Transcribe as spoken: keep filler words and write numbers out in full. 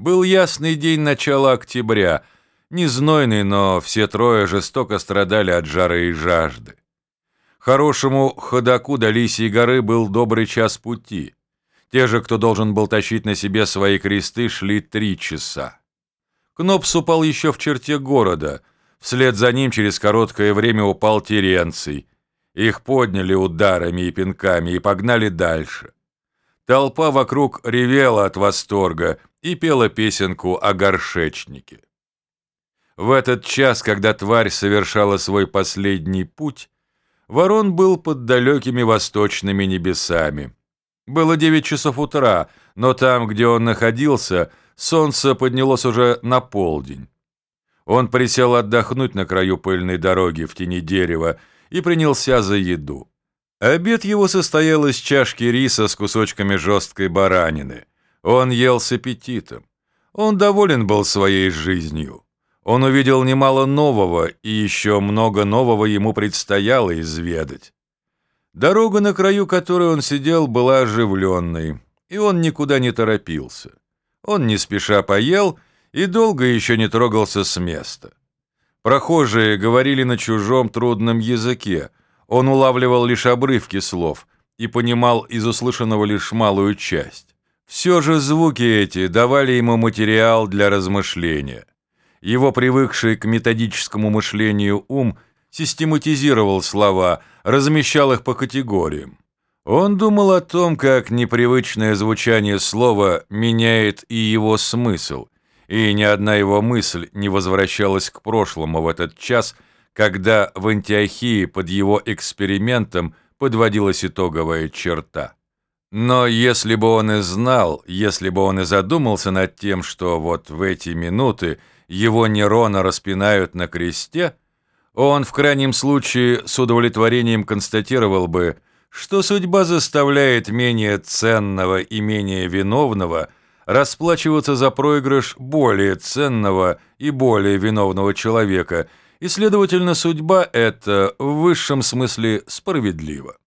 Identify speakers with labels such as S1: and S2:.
S1: Был ясный день начала октября, не знойный, но все трое жестоко страдали от жары и жажды. Хорошему ходоку до Лисьей горы был добрый час пути. Те же, кто должен был тащить на себе свои кресты, шли три часа. Кнопс упал еще в черте города. Вслед за ним через короткое время упал Теренций. Их подняли ударами и пинками и погнали дальше. Толпа вокруг ревела от восторга и пела песенку о горшечнике. В этот час, когда тварь совершала свой последний путь, Ворон был под далекими восточными небесами. Было девять часов утра, но там, где он находился, солнце поднялось уже на полдень. Он присел отдохнуть на краю пыльной дороги в тени дерева и принялся за еду. Обед его состоял из чашки риса с кусочками жесткой баранины. Он ел с аппетитом. Он доволен был своей жизнью. Он увидел немало нового, и еще много нового ему предстояло изведать. Дорога, на краю которой он сидел, была оживленной, и он никуда не торопился. Он не спеша поел и долго еще не трогался с места. Прохожие говорили на чужом трудном языке. Он улавливал лишь обрывки слов и понимал из услышанного лишь малую часть. Все же звуки эти давали ему материал для размышления. Его привыкший к методическому мышлению ум систематизировал слова, размещал их по категориям. Он думал о том, как непривычное звучание слова меняет и его смысл, и ни одна его мысль не возвращалась к прошлому в этот час, когда в Антиохии под его экспериментом подводилась итоговая черта. Но если бы он и знал, если бы он и задумался над тем, что вот в эти минуты его Нерона распинают на кресте, он в крайнем случае с удовлетворением констатировал бы, что судьба заставляет менее ценного и менее виновного расплачиваться за проигрыш более ценного и более виновного человека, и, следовательно, судьба эта в высшем смысле справедлива.